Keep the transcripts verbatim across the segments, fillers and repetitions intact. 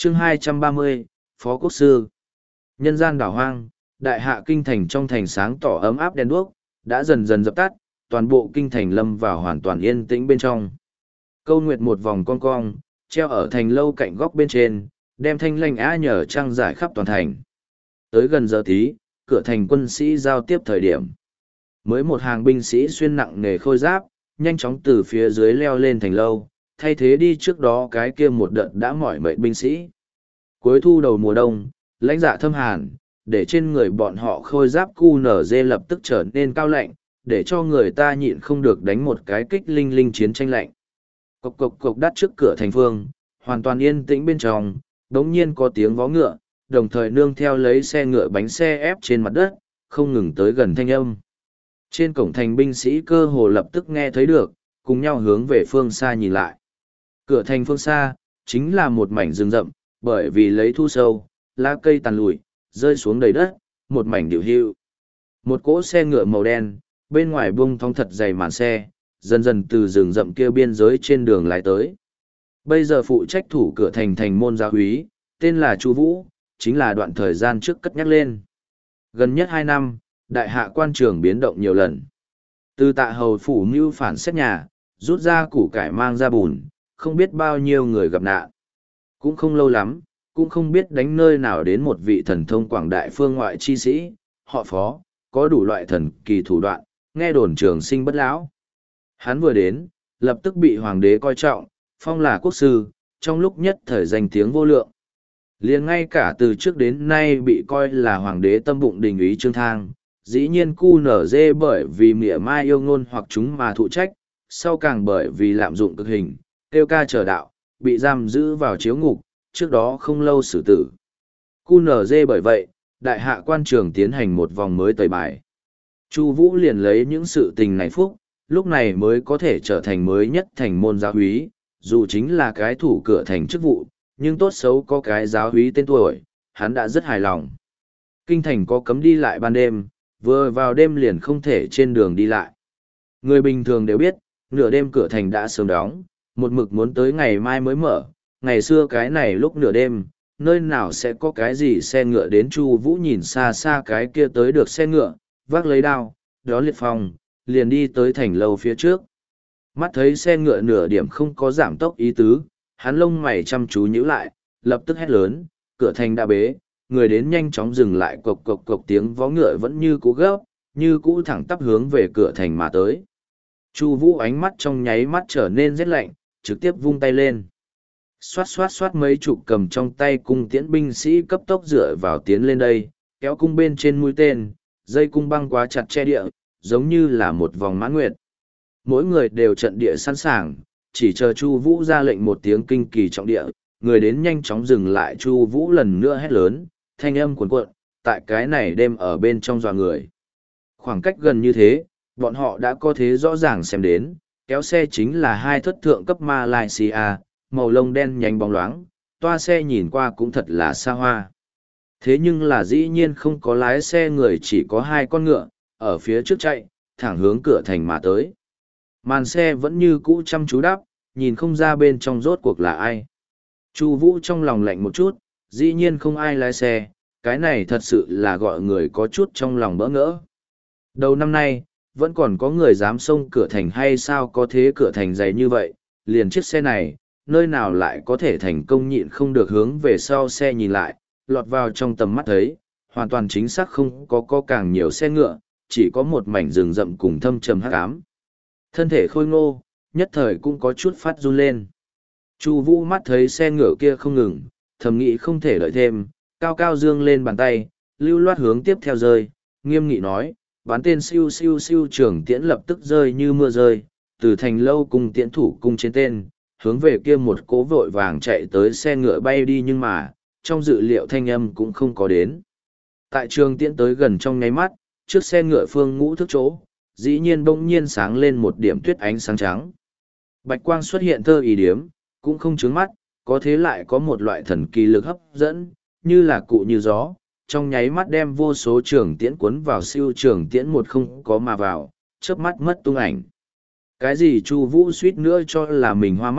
chương hai trăm ba mươi, Phó Quốc Sư. Nhân gian đảo hoang, đại hạ kinh thành trong thành sáng tỏ ấm áp đèn đuốc, đã dần dần dập tắt, toàn bộ kinh thành lâm vào hoàn toàn yên tĩnh bên trong. Câu nguyệt một vòng cong cong, treo ở thành lâu cạnh góc bên trên, đem thanh lanh á nhờ trăng giải khắp toàn thành. Tới gần giờ tí, cửa thành quân sĩ giao tiếp thời điểm. Mới một hàng binh sĩ xuyên nặng nề khôi giáp, nhanh chóng từ phía dưới leo lên thành lâu, thay thế đi trước đó cái kia một đợt đã mỏi mệt binh sĩ. Cuối thu đầu mùa đông, lãnh dạ thâm hàn, để trên người bọn họ khôi giáp cu nở dê lập tức trở nên cao lạnh, để cho người ta nhịn không được đánh một cái kích linh linh chiến tranh lạnh. Cộc cộc cộc đắt trước cửa thành phương, hoàn toàn yên tĩnh bên trong, đống nhiên có tiếng vó ngựa, đồng thời nương theo lấy xe ngựa bánh xe ép trên mặt đất, không ngừng tới gần thanh âm. Trên cổng thành binh sĩ cơ hồ lập tức nghe thấy được, cùng nhau hướng về phương xa nhìn lại. Cửa thành phương xa, chính là một mảnh rừng rậm, bởi vì lấy thu sâu, lá cây tàn lụi, rơi xuống đầy đất, một mảnh điệu hưu. Một cỗ xe ngựa màu đen, bên ngoài bung thong thật dày màn xe, dần dần từ rừng rậm kia biên giới trên đường lái tới. Bây giờ phụ trách thủ cửa thành thành môn gia úy, tên là Chu Vũ, chính là đoạn thời gian trước cất nhắc lên. Gần nhất hai năm, đại hạ quan trường biến động nhiều lần. Từ tạ hầu phủ mưu phản xét nhà, rút ra củ cải mang ra bùn, không biết bao nhiêu người gặp nạn. Cũng không lâu lắm, cũng không biết đánh nơi nào đến một vị thần thông quảng đại phương ngoại chi sĩ, họ Phó, có đủ loại thần kỳ thủ đoạn, nghe đồn trường sinh bất lão. Hắn vừa đến, lập tức bị hoàng đế coi trọng, phong là quốc sư, trong lúc nhất thời danh tiếng vô lượng. Liền ngay cả từ trước đến nay bị coi là hoàng đế tâm bụng đình ý Trương Thang, dĩ nhiên cu nở dê bởi vì mỉa mai yêu ngôn hoặc chúng mà thụ trách, sau càng bởi vì lạm dụng cực hình, tiêu ca trở đạo, bị giam giữ vào chiếu ngục, trước đó không lâu xử tử. Cu nở dê bởi vậy, đại hạ quan trường tiến hành một vòng mới tẩy bài. Chu Vũ liền lấy những sự tình này phúc, lúc này mới có thể trở thành mới nhất thành môn giáo úy, dù chính là cái thủ cửa thành chức vụ, nhưng tốt xấu có cái giáo úy tên tuổi, hắn đã rất hài lòng. Kinh thành có cấm đi lại ban đêm, vừa vào đêm liền không thể trên đường đi lại. Người bình thường đều biết, nửa đêm cửa thành đã sớm đóng, một mực muốn tới ngày mai mới mở, ngày xưa cái này lúc nửa đêm, nơi nào sẽ có cái gì xe ngựa đến. Chu Vũ nhìn xa xa cái kia tới được xe ngựa, vác lấy đao, đó liệt phong, liền đi tới thành lâu phía trước. Mắt thấy xe ngựa nửa điểm không có giảm tốc ý tứ, hắn lông mày chăm chú nhíu lại, lập tức hét lớn, cửa thành đã bế, người đến nhanh chóng dừng lại, cộc cộc cộc tiếng vó ngựa vẫn như cũ gấp, như cũ thẳng tắp hướng về cửa thành mà tới. Chu Vũ ánh mắt trong nháy mắt trở nên rét lạnh, trực tiếp vung tay lên. Xoát xoát xoát mấy chục cầm trong tay cung tiễn binh sĩ cấp tốc dựa vào tiến lên đây, kéo cung bên trên mũi tên, dây cung băng quá chặt che địa, giống như là một vòng mãn nguyệt. Mỗi người đều trận địa sẵn sàng, chỉ chờ Chu Vũ ra lệnh một tiếng kinh kỳ trọng địa, người đến nhanh chóng dừng lại. Chu Vũ lần nữa hét lớn, thanh âm cuồn cuộn, tại cái này đêm ở bên trong dọa người. Khoảng cách gần như thế, bọn họ đã có thế rõ ràng xem đến, kéo xe chính là hai thất thượng cấp Malaysia, màu lông đen nhánh bóng loáng, toa xe nhìn qua cũng thật là xa hoa. Thế nhưng là dĩ nhiên không có lái xe người, chỉ có hai con ngựa, ở phía trước chạy, thẳng hướng cửa thành mà tới. Màn xe vẫn như cũ chăm chú đắp, nhìn không ra bên trong rốt cuộc là ai. Chu Vũ trong lòng lạnh một chút, dĩ nhiên không ai lái xe, cái này thật sự là gọi người có chút trong lòng bỡ ngỡ. Đầu năm nay, vẫn còn có người dám xông cửa thành hay sao, có thế cửa thành dày như vậy, liền chiếc xe này, nơi nào lại có thể thành công. Nhịn không được hướng về sau xe nhìn lại, lọt vào trong tầm mắt thấy, hoàn toàn chính xác không có có càng nhiều xe ngựa, chỉ có một mảnh rừng rậm cùng thâm trầm hắc ám. Thân thể khôi ngô, nhất thời cũng có chút phát run lên. Chu Vũ mắt thấy xe ngựa kia không ngừng, thầm nghĩ không thể đợi thêm, cao cao dương lên bàn tay, lưu loát hướng tiếp theo rơi, nghiêm nghị nói, bắn tên siêu siêu siêu, trường tiễn lập tức rơi như mưa rơi, từ thành lâu cùng tiễn thủ cung trên tên, hướng về kia một cố vội vàng chạy tới xe ngựa bay đi, nhưng mà, trong dự liệu thanh âm cũng không có đến. Tại trường tiễn tới gần trong nháy mắt, trước xe ngựa phương ngũ thức chỗ, dĩ nhiên bỗng nhiên sáng lên một điểm tuyết ánh sáng trắng. Bạch quang xuất hiện thơ ý điếm, cũng không chướng mắt, có thế lại có một loại thần kỳ lực hấp dẫn, như là cụ như gió, trong nháy mắt đem vô số trường tiễn cuốn vào. Siêu trường tiễn một không có mà vào, chớp mắt mất tung ảnh. Cái gì Chu Vũ suýt nữa cho là mình hoa mắt,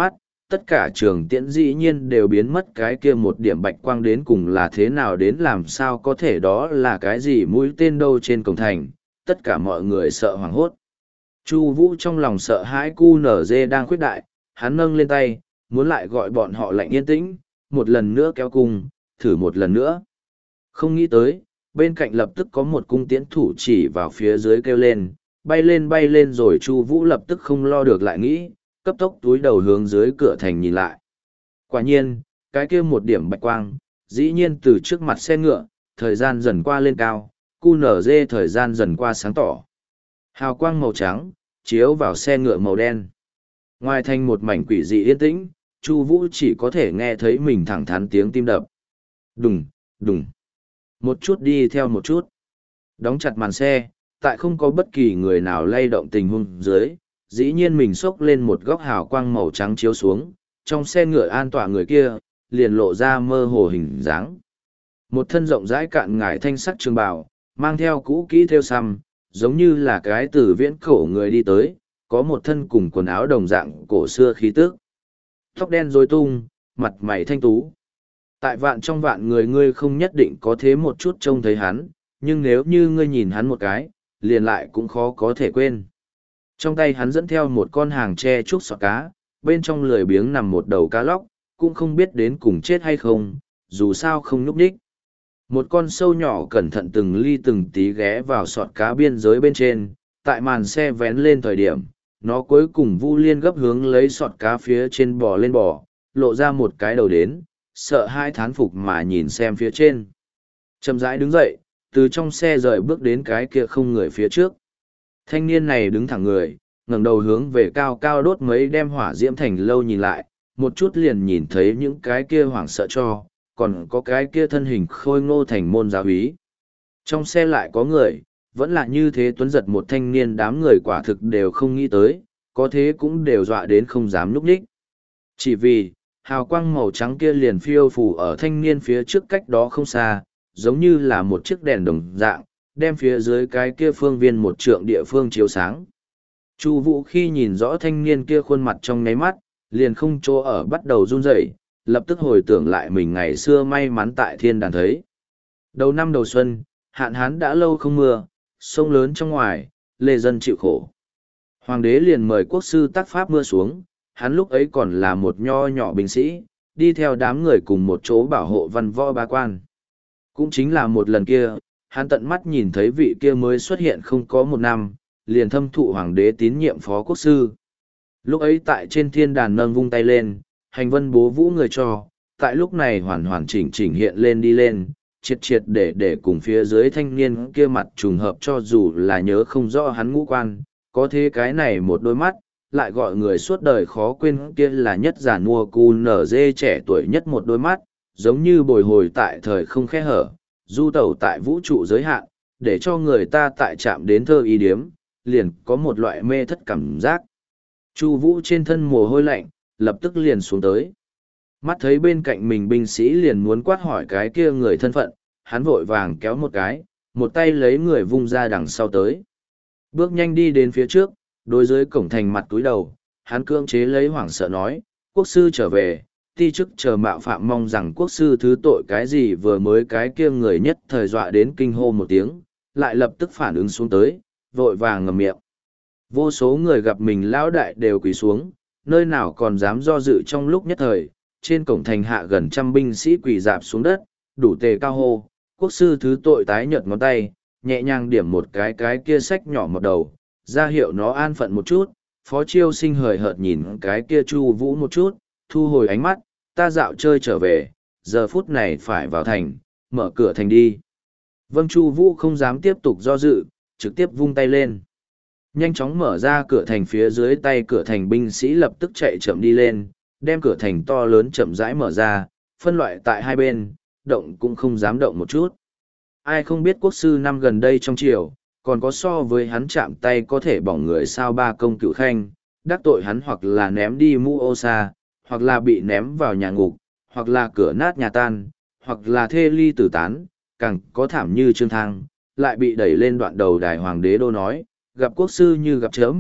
tất cả trường tiễn dĩ nhiên đều biến mất, cái kia một điểm bạch quang đến cùng là thế nào, đến làm sao có thể đó là cái gì mũi tên đâu trên cổng thành, tất cả mọi người sợ hoảng hốt. Chu Vũ trong lòng sợ hãi cu nở dê đang khuyết đại, hắn nâng lên tay, muốn lại gọi bọn họ lạnh yên tĩnh, một lần nữa kéo cung, thử một lần nữa. Không nghĩ tới, bên cạnh lập tức có một cung tiễn thủ chỉ vào phía dưới kêu lên, bay lên bay lên, rồi Chu Vũ lập tức không lo được lại nghĩ, cấp tốc túi đầu hướng dưới cửa thành nhìn lại. Quả nhiên, cái kia một điểm bạch quang, dĩ nhiên từ trước mặt xe ngựa, thời gian dần qua lên cao, cu nở dê thời gian dần qua sáng tỏ. Hào quang màu trắng, chiếu vào xe ngựa màu đen. Ngoài thành một mảnh quỷ dị yên tĩnh, Chu Vũ chỉ có thể nghe thấy mình thẳng thắn tiếng tim đập. Đùng, đùng. Một chút đi theo một chút. Đóng chặt màn xe, tại không có bất kỳ người nào lay động tình huống dưới, dĩ nhiên mình xốc lên một góc hào quang màu trắng chiếu xuống, trong xe ngựa an tọa người kia, liền lộ ra mơ hồ hình dáng. Một thân rộng rãi cạn ngải thanh sắc trường bào, mang theo cũ kỹ theo xăm, giống như là cái từ viễn cổ người đi tới, có một thân cùng quần áo đồng dạng cổ xưa khí tức. Tóc đen rối tung, mặt mày thanh tú. Tại vạn trong vạn người ngươi không nhất định có thế một chút trông thấy hắn, nhưng nếu như ngươi nhìn hắn một cái, liền lại cũng khó có thể quên. Trong tay hắn dẫn theo một con hàng tre trúc sọt cá, bên trong lười biếng nằm một đầu cá lóc, cũng không biết đến cùng chết hay không, dù sao không nhúc nhích. Một con sâu nhỏ cẩn thận từng ly từng tí ghé vào sọt cá biên giới bên trên, tại màn xe vén lên thời điểm, nó cuối cùng vu liên gấp hướng lấy sọt cá phía trên bò lên bò, lộ ra một cái đầu đến, sợ hai thán phục mà nhìn xem phía trên. Chậm rãi đứng dậy, từ trong xe rời bước đến cái kia không người phía trước. Thanh niên này đứng thẳng người, ngẩng đầu hướng về cao cao đốt mấy đem hỏa diễm thành lâu nhìn lại, một chút liền nhìn thấy những cái kia hoảng sợ cho, còn có cái kia thân hình khôi ngô thành môn giáo úy. Trong xe lại có người, vẫn là như thế tuấn giật một thanh niên, đám người quả thực đều không nghĩ tới, có thế cũng đều dọa đến không dám núp ních. Chỉ vì, hào quang màu trắng kia liền phiêu phù ở thanh niên phía trước cách đó không xa, giống như là một chiếc đèn đồng dạng, đem phía dưới cái kia phương viên một trượng địa phương chiếu sáng. Chu Vũ khi nhìn rõ thanh niên kia khuôn mặt trong nháy mắt, liền không chỗ ở bắt đầu run rẩy, lập tức hồi tưởng lại mình ngày xưa may mắn tại thiên đàn thấy. Đầu năm đầu xuân, hạn hán đã lâu không mưa, sông lớn trong ngoài, lê dân chịu khổ. Hoàng đế liền mời quốc sư tác pháp mưa xuống, hắn lúc ấy còn là một nho nhỏ binh sĩ, đi theo đám người cùng một chỗ bảo hộ văn võ bá quan. Cũng chính là một lần kia, hắn tận mắt nhìn thấy vị kia mới xuất hiện không có một năm, liền thâm thụ hoàng đế tín nhiệm phó quốc sư. Lúc ấy tại trên thiên đàn nâng vung tay lên, hành vân bố vũ người cho, tại lúc này hoàn hoàn chỉnh chỉnh hiện lên đi lên, triệt triệt để để cùng phía dưới thanh niên kia mặt trùng hợp, cho dù là nhớ không rõ hắn ngũ quan, có thế cái này một đôi mắt, lại gọi người suốt đời khó quên, kia là nhất giả nua cu nở dê trẻ tuổi nhất một đôi mắt, giống như bồi hồi tại thời không khe hở, du tẩu tại vũ trụ giới hạn, để cho người ta tại chạm đến thơ ý điếm, liền có một loại mê thất cảm giác. Chu Vũ trên thân mồ hôi lạnh, lập tức liền xuống tới. Mắt thấy bên cạnh mình binh sĩ liền muốn quát hỏi cái kia người thân phận, hắn vội vàng kéo một cái, một tay lấy người vung ra đằng sau tới. Bước nhanh đi đến phía trước, đối dưới cổng thành mặt túi đầu, hắn cưỡng chế lấy hoảng sợ nói, quốc sư trở về, ti chức chờ mạo phạm, mong rằng quốc sư thứ tội. Cái gì vừa mới cái kia người nhất thời dọa đến kinh hô một tiếng, lại lập tức phản ứng xuống tới, vội vàng ngậm miệng. Vô số người gặp mình lão đại đều quỳ xuống, nơi nào còn dám do dự trong lúc nhất thời, trên cổng thành hạ gần trăm binh sĩ quỳ dạp xuống đất, đủ tề cao hô, quốc sư thứ tội. Tái nhợt ngón tay, nhẹ nhàng điểm một cái cái kia sách nhỏ một đầu, ra hiệu nó an phận một chút. Phó Chiêu Sinh hời hợt nhìn cái kia Chu Vũ một chút, thu hồi ánh mắt, ta dạo chơi trở về, giờ phút này phải vào thành, mở cửa thành đi. Vâng. Chu Vũ không dám tiếp tục do dự, trực tiếp vung tay lên. Nhanh chóng mở ra cửa thành, phía dưới tay cửa thành binh sĩ lập tức chạy chậm đi lên, đem cửa thành to lớn chậm rãi mở ra, phân loại tại hai bên, động cũng không dám động một chút. Ai không biết quốc sư năm gần đây trong triều, còn có so với hắn chạm tay có thể bỏng người sao ba công cựu khanh, đắc tội hắn hoặc là ném đi mũ ô sa, hoặc là bị ném vào nhà ngục, hoặc là cửa nát nhà tan, hoặc là thê ly tử tán, càng có thảm như Trương Thang, lại bị đẩy lên đoạn đầu đài. Hoàng đế đô nói, gặp quốc sư như gặp chớm,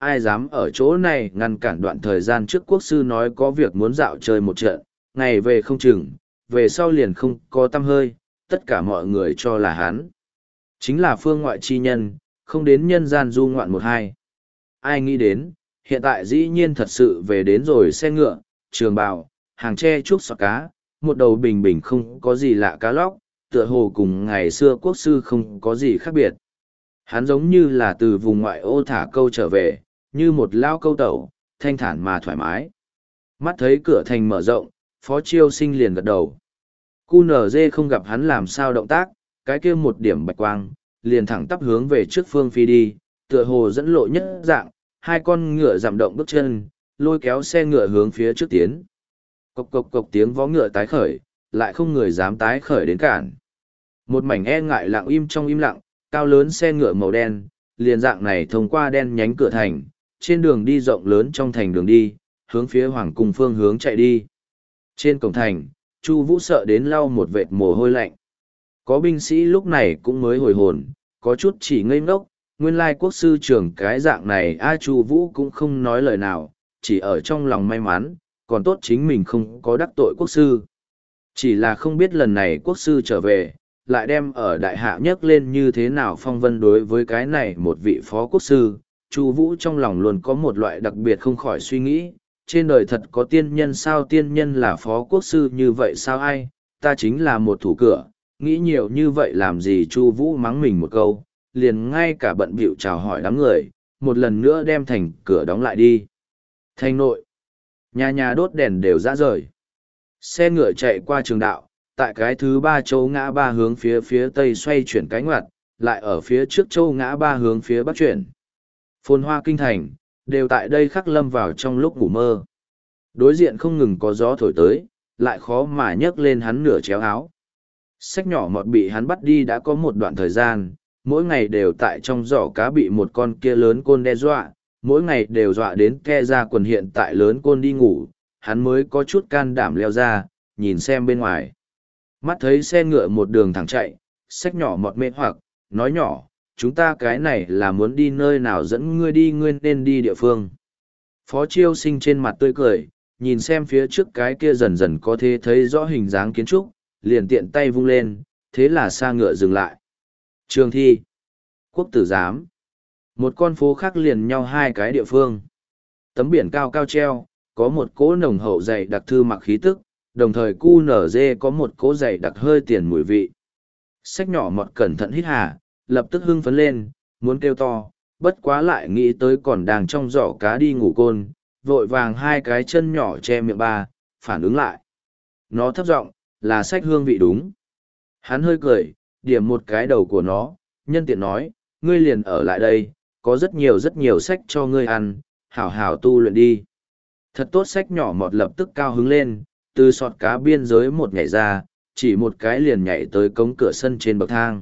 ai dám ở chỗ này ngăn cản đoạn thời gian trước quốc sư nói có việc muốn dạo chơi một trận, ngày về không chừng, về sau liền không có tăm hơi, tất cả mọi người cho là hắn. Chính là phương ngoại chi nhân, không đến nhân gian du ngoạn một hai. Ai nghĩ đến, hiện tại dĩ nhiên thật sự về đến rồi xe ngựa, trường bào, hàng tre trúc sọt cá, một đầu bình bình không có gì lạ cá lóc, tựa hồ cùng ngày xưa quốc sư không có gì khác biệt. Hắn giống như là từ vùng ngoại ô thả câu trở về, như một lao câu tẩu, thanh thản mà thoải mái. Mắt thấy cửa thành mở rộng, Phó Chiêu Sinh liền gật đầu. cu en giê không gặp hắn làm sao động tác, cái kia một điểm bạch quang, liền thẳng tắp hướng về trước phương phi đi, tựa hồ dẫn lộ nhất dạng, hai con ngựa giảm động bước chân, lôi kéo xe ngựa hướng phía trước tiến. Cộc cộc cộc tiếng vó ngựa tái khởi, lại không người dám tái khởi đến cản. Một mảnh e ngại lặng im trong im lặng, cao lớn xe ngựa màu đen, liền dạng này thông qua đen nhánh cửa thành, trên đường đi rộng lớn trong thành đường đi, hướng phía hoàng cung phương hướng chạy đi. Trên cổng thành, Chu Vũ sợ đến lau một vệt mồ hôi lạnh. Có binh sĩ lúc này cũng mới hồi hồn, có chút chỉ ngây ngốc, nguyên lai quốc sư trưởng cái dạng này a Chu Vũ cũng không nói lời nào, chỉ ở trong lòng may mắn, còn tốt chính mình không có đắc tội quốc sư. Chỉ là không biết lần này quốc sư trở về, lại đem ở đại hạ nhấc lên như thế nào phong vân đối với cái này một vị phó quốc sư. Chu Vũ trong lòng luôn có một loại đặc biệt không khỏi suy nghĩ, trên đời thật có tiên nhân sao, tiên nhân là phó quốc sư như vậy sao, ai, ta chính là một thủ cửa, nghĩ nhiều như vậy làm gì. Chu Vũ mắng mình một câu, liền ngay cả bận bịu chào hỏi đám người, một lần nữa đem thành cửa đóng lại đi. Thành nội, nhà nhà đốt đèn đều rã rời. Xe ngựa chạy qua trường đạo, tại cái thứ ba châu ngã ba hướng phía phía tây xoay chuyển cái ngoặt, lại ở phía trước châu ngã ba hướng phía bắc chuyển. Phồn hoa kinh thành, đều tại đây khắc lâm vào trong lúc ngủ mơ. Đối diện không ngừng có gió thổi tới, lại khó mà nhấc lên hắn nửa chéo áo. Sách nhỏ mọt bị hắn bắt đi đã có một đoạn thời gian, mỗi ngày đều tại trong giỏ cá bị một con kia lớn côn đe dọa, mỗi ngày đều dọa đến ke ra quần, hiện tại lớn côn đi ngủ, hắn mới có chút can đảm leo ra, nhìn xem bên ngoài. Mắt thấy xe ngựa một đường thẳng chạy, sách nhỏ mọt mê hoặc, nói nhỏ, chúng ta cái này là muốn đi nơi nào, dẫn ngươi đi, ngươi nên đi địa phương. Phó Chiêu Sinh trên mặt tươi cười, nhìn xem phía trước cái kia dần dần có thể thấy rõ hình dáng kiến trúc, liền tiện tay vung lên, thế là xa ngựa dừng lại. Trường thi, quốc tử giám, một con phố khác liền nhau hai cái địa phương. Tấm biển cao cao treo, có một cỗ nồng hậu dày đặc thư mặc khí tức, đồng thời cu en giê có một cỗ dày đặc hơi tiền mùi vị. Sách nhỏ mọt cẩn thận hít hà, lập tức hưng phấn lên, muốn kêu to, bất quá lại nghĩ tới còn đang trong giỏ cá đi ngủ côn, vội vàng hai cái chân nhỏ che miệng ba, phản ứng lại. Nó thấp giọng, là sách hương vị đúng. Hắn hơi cười, điểm một cái đầu của nó, nhân tiện nói, ngươi liền ở lại đây, có rất nhiều rất nhiều sách cho ngươi ăn, hảo hảo tu luyện đi. Thật tốt. Sách nhỏ mọt lập tức cao hứng lên, từ sọt cá biên giới một nhảy ra, chỉ một cái liền nhảy tới cống cửa sân trên bậc thang.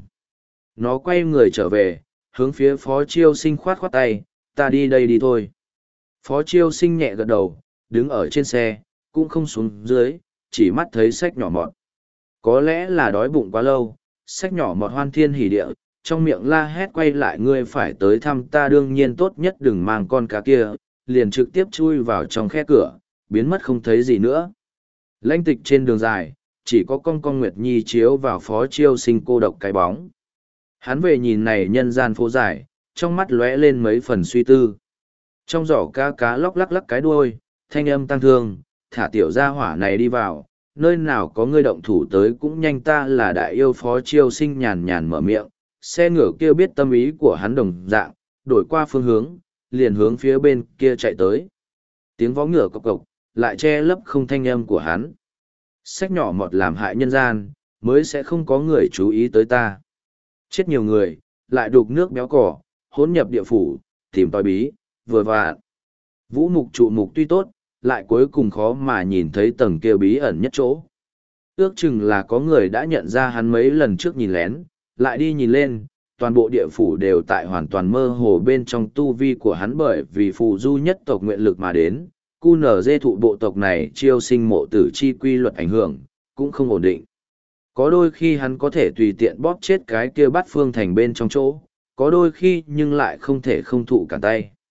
Nó quay người trở về, hướng phía Phó Chiêu Sinh khoát khoát tay, ta đi đây đi thôi. Phó Chiêu Sinh nhẹ gật đầu, đứng ở trên xe, cũng không xuống dưới, chỉ mắt thấy sách nhỏ mọt. Có lẽ là đói bụng quá lâu, sách nhỏ mọt hoan thiên hỉ địa, trong miệng la hét quay lại, ngươi phải tới thăm ta, đương nhiên tốt nhất đừng mang con cá kia, liền trực tiếp chui vào trong khe cửa, biến mất không thấy gì nữa. Lãnh tịch trên đường dài, chỉ có con con Nguyệt Nhi chiếu vào Phó Chiêu Sinh cô độc cái bóng. Hắn về nhìn này nhân gian phố dài, trong mắt lóe lên mấy phần suy tư. Trong giỏ cá cá lóc lắc lắc cái đuôi, thanh âm tăng thương, thả tiểu gia hỏa này đi vào, nơi nào có ngươi động thủ tới cũng nhanh, ta là đại yêu. Phó Chiêu Sinh nhàn nhàn mở miệng, xe ngựa kia biết tâm ý của hắn đồng dạng, đổi qua phương hướng, liền hướng phía bên kia chạy tới. Tiếng vó ngựa cộc cộc, lại che lấp không thanh âm của hắn. Sách nhỏ mọt làm hại nhân gian, mới sẽ không có người chú ý tới ta. Chết nhiều người, lại đục nước béo cỏ, hỗn nhập địa phủ, tìm tòi bí, vừa vạn. Vũ mục trụ mục tuy tốt, lại cuối cùng khó mà nhìn thấy tầng kia bí ẩn nhất chỗ. Ước chừng là có người đã nhận ra hắn mấy lần trước nhìn lén, lại đi nhìn lên, toàn bộ địa phủ đều tại hoàn toàn mơ hồ bên trong tu vi của hắn, bởi vì phù du nhất tộc nguyện lực mà đến. cu en giê thụ bộ tộc này chiêu sinh mộ tử chi quy luật ảnh hưởng, cũng không ổn định. Có đôi khi hắn có thể tùy tiện bóp chết cái kia bát phương thành bên trong chỗ, có đôi khi nhưng lại không thể không thụ cả tay.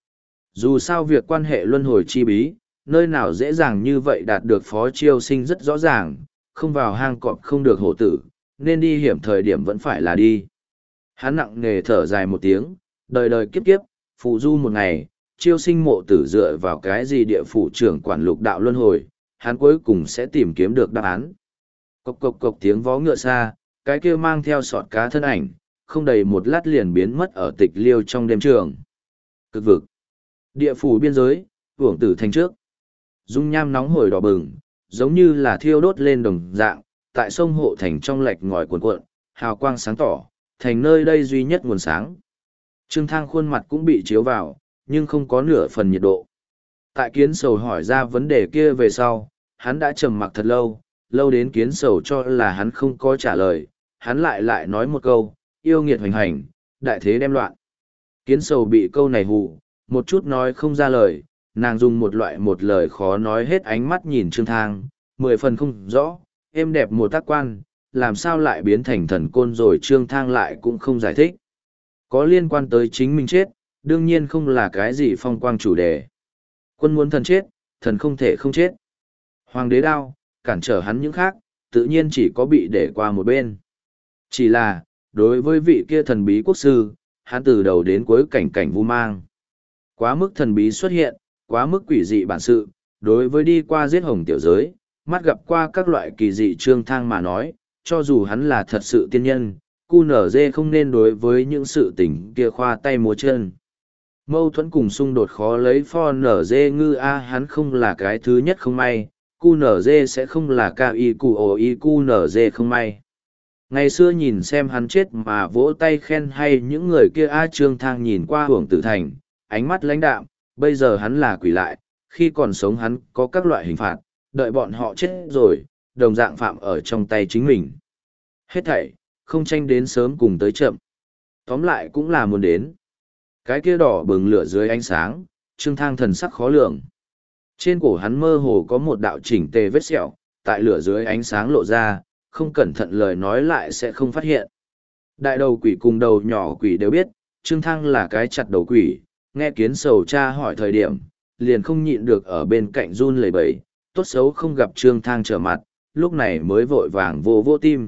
Dù sao việc quan hệ luân hồi chi bí, nơi nào dễ dàng như vậy đạt được phó chiêu sinh rất rõ ràng, không vào hang cọp không được hổ tử, nên đi hiểm thời điểm vẫn phải là đi. Hắn nặng nề thở dài một tiếng, đời đời kiếp kiếp, phụ du một ngày, chiêu sinh mộ tử dựa vào cái gì địa phủ trưởng quản lục đạo luân hồi, hắn cuối cùng sẽ tìm kiếm được đáp án. Cộc cộc cộc tiếng vó ngựa xa, cái kia mang theo sọt cá thân ảnh, không đầy một lát liền biến mất ở tịch liêu trong đêm trường. Cực vực. Địa phủ biên giới, uổng tử thành trước. Dung nham nóng hổi đỏ bừng, giống như là thiêu đốt lên đồng dạng, tại sông hộ thành trong lạch ngòi cuộn cuộn, hào quang sáng tỏ, thành nơi đây duy nhất nguồn sáng. Trương Thang khuôn mặt cũng bị chiếu vào, nhưng không có nửa phần nhiệt độ. Tại Kiến Sầu hỏi ra vấn đề kia về sau, hắn đã trầm mặc thật lâu, lâu đến Kiến Sầu cho là hắn không có trả lời, hắn lại lại nói một câu, yêu nghiệt hoành hành, đại thế đem loạn. Kiến Sầu bị câu này hù, một chút nói không ra lời, nàng dùng một loại một lời khó nói hết ánh mắt nhìn Trương Thang, mười phần không rõ, êm đẹp một tác quan, làm sao lại biến thành thần côn rồi Trương Thang lại cũng không giải thích. Có liên quan tới chính mình chết, đương nhiên không là cái gì phong quang chủ đề. Quân muốn thần chết, thần không thể không chết. Hoàng đế đao, cản trở hắn những khác, tự nhiên chỉ có bị để qua một bên. Chỉ là, đối với vị kia thần bí quốc sư, hắn từ đầu đến cuối cảnh cảnh vu mang. Quá mức thần bí xuất hiện, quá mức quỷ dị bản sự, đối với đi qua giết hồng tiểu giới, mắt gặp qua các loại kỳ dị Trương Thang mà nói, cho dù hắn là thật sự tiên nhân, cu nở dê không nên đối với những sự tình kia khoa tay múa chân. Mâu thuẫn cùng xung đột khó lấy pho nở dê ngư a hắn không là cái thứ nhất không may, cu nở dê sẽ không là ca y cu ồ y cu nở dê không may. Ngày xưa nhìn xem hắn chết mà vỗ tay khen hay những người kia a Trương Thang nhìn qua hưởng tử thành, ánh mắt lãnh đạm, bây giờ hắn là quỷ lại, khi còn sống hắn có các loại hình phạt, đợi bọn họ chết rồi, đồng dạng phạm ở trong tay chính mình. Hết thảy, không tranh đến sớm cùng tới chậm. Tóm lại cũng là muốn đến. Cái kia đỏ bừng lửa dưới ánh sáng, Trương Thang thần sắc khó lường. Trên cổ hắn mơ hồ có một đạo chỉnh tề vết sẹo, tại lửa dưới ánh sáng lộ ra, không cẩn thận lời nói lại sẽ không phát hiện. Đại đầu quỷ cùng đầu nhỏ quỷ đều biết, Trương Thang là cái chặt đầu quỷ, nghe Kiến Sầu cha hỏi thời điểm, liền không nhịn được ở bên cạnh run lẩy bẩy, tốt xấu không gặp Trương Thang trở mặt, lúc này mới vội vàng vô vô tim.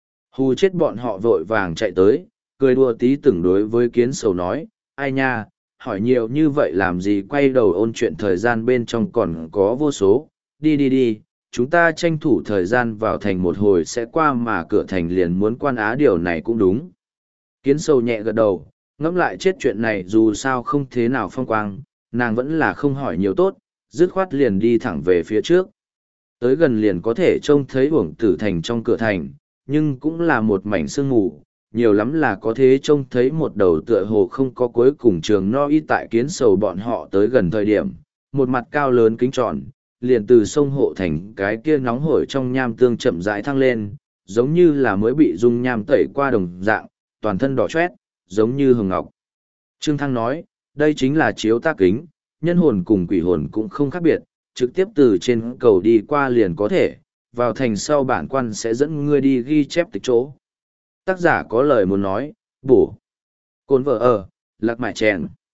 Hù chết bọn họ vội vàng chạy tới, cười đùa tí từng đối với Kiến Sầu nói, ai nha, hỏi nhiều như vậy làm gì quay đầu ôn chuyện thời gian bên trong còn có vô số, đi đi đi, chúng ta tranh thủ thời gian vào thành một hồi sẽ qua mà cửa thành liền muốn quan á điều này cũng đúng. Kiến Sầu nhẹ gật đầu, ngẫm lại chết chuyện này dù sao không thế nào phong quang, nàng vẫn là không hỏi nhiều tốt, dứt khoát liền đi thẳng về phía trước. Tới gần liền có thể trông thấy uổng tử thành trong cửa thành, nhưng cũng là một mảnh sương mù, nhiều lắm là có thế trông thấy một đầu tựa hồ không có cuối cùng trường no y tại Kiến Sầu bọn họ tới gần thời điểm, một mặt cao lớn kính tròn, liền từ sông hộ thành cái kia nóng hổi trong nham tương chậm rãi thăng lên, giống như là mới bị dung nham tẩy qua đồng dạng, toàn thân đỏ chót, giống như hồng ngọc. Trương Thăng nói, đây chính là chiếu ta kính, nhân hồn cùng quỷ hồn cũng không khác biệt, trực tiếp từ trên cầu đi qua liền có thể, vào thành sau bản quan sẽ dẫn ngươi đi ghi chép tịch chỗ. Tác giả có lời muốn nói, bổ. Cồn vợ ở, lạc mại chèn.